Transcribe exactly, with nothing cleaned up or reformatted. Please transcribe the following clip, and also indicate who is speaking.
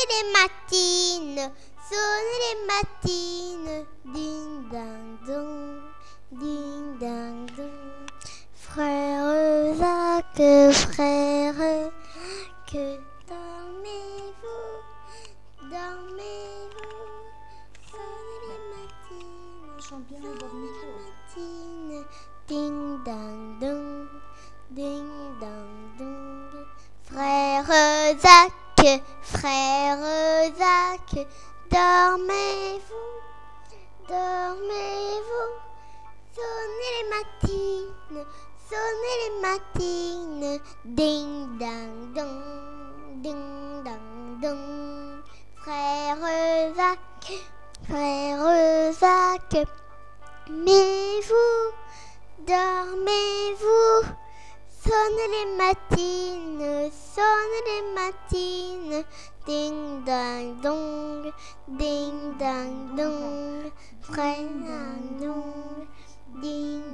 Speaker 1: les matines, sonnez les matines, ding ding dong, ding ding dong. Frère Jacques, frère, que dormez-vous, dormez-vous, sonnez les matines,
Speaker 2: Chante bien au bord du micro.
Speaker 1: matines, ding ding dong, ding ding dong. Frère Jacques, frère Jacques, dormez-vous, dormez-vous, sonnez les matines, sonnez les matines, ding ding dong, ding ding dong. Frère Jacques, frère Jacques, mais vous, dormez-vous, sonnez les matines, sonnez les matines, ding ding dong, ding ding dong, frère ding dong, ding